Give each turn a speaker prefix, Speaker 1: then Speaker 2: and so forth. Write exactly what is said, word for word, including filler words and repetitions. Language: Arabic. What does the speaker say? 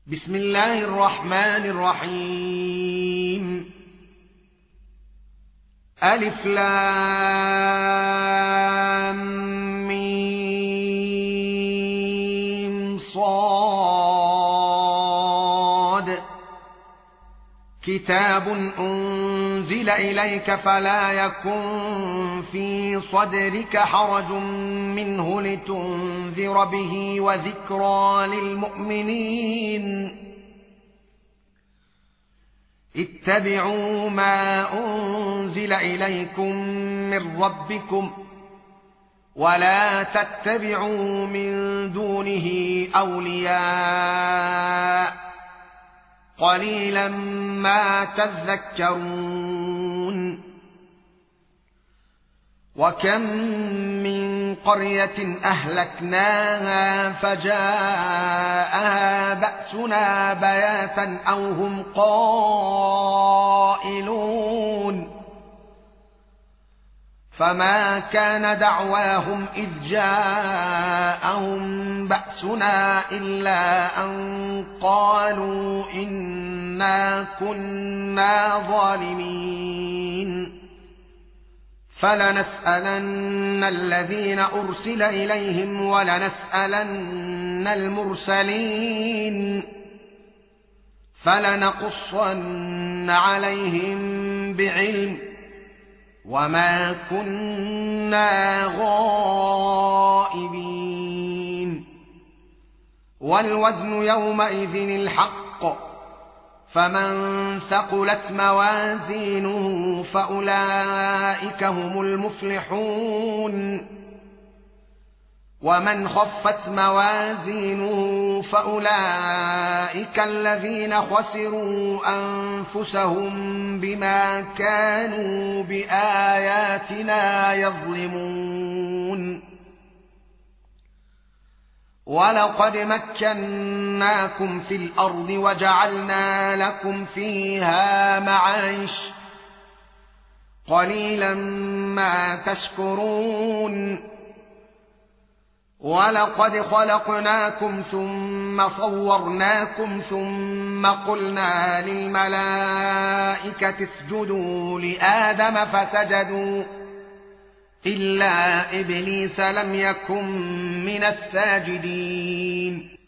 Speaker 1: بسم الله الرحمن الرحيم. ألف لام ميم صاد. كتاب أنزل إليك فلا يكن في صدرك حرج منه لتنذر به وذكرى للمؤمنين. اتبعوا ما أنزل إليكم من ربكم ولا تتبعوا من دونه أولياء قليلا ما تذكرون. وكم من قرية أهلكناها فجاءها بأسنا بياتا أو هم قائلون. فما كان دعواهم إذ جاءهم بأسنا إلا أن قالوا إنا كنا ظالمين. فلنسألن الذين أرسل إليهم ولنسألن المرسلين. فلنقصن عليهم بعلم وما كنا غائبين. والوزن يومئذ الحق. فمن ثقلت موازينه فأولئك هم المفلحون. ومن خفت موازينه فأولئك الذين خسروا أنفسهم بما كانوا بآياتنا يظلمون. ولقد مكناكم في الأرض وجعلنا لكم فيها معايش قليلا ما تشكرون. ولقد خلقناكم ثم صورناكم ثم قلنا للملائكة اسجدوا لآدم فسجدوا إلا إبليس لم يكن من الساجدين.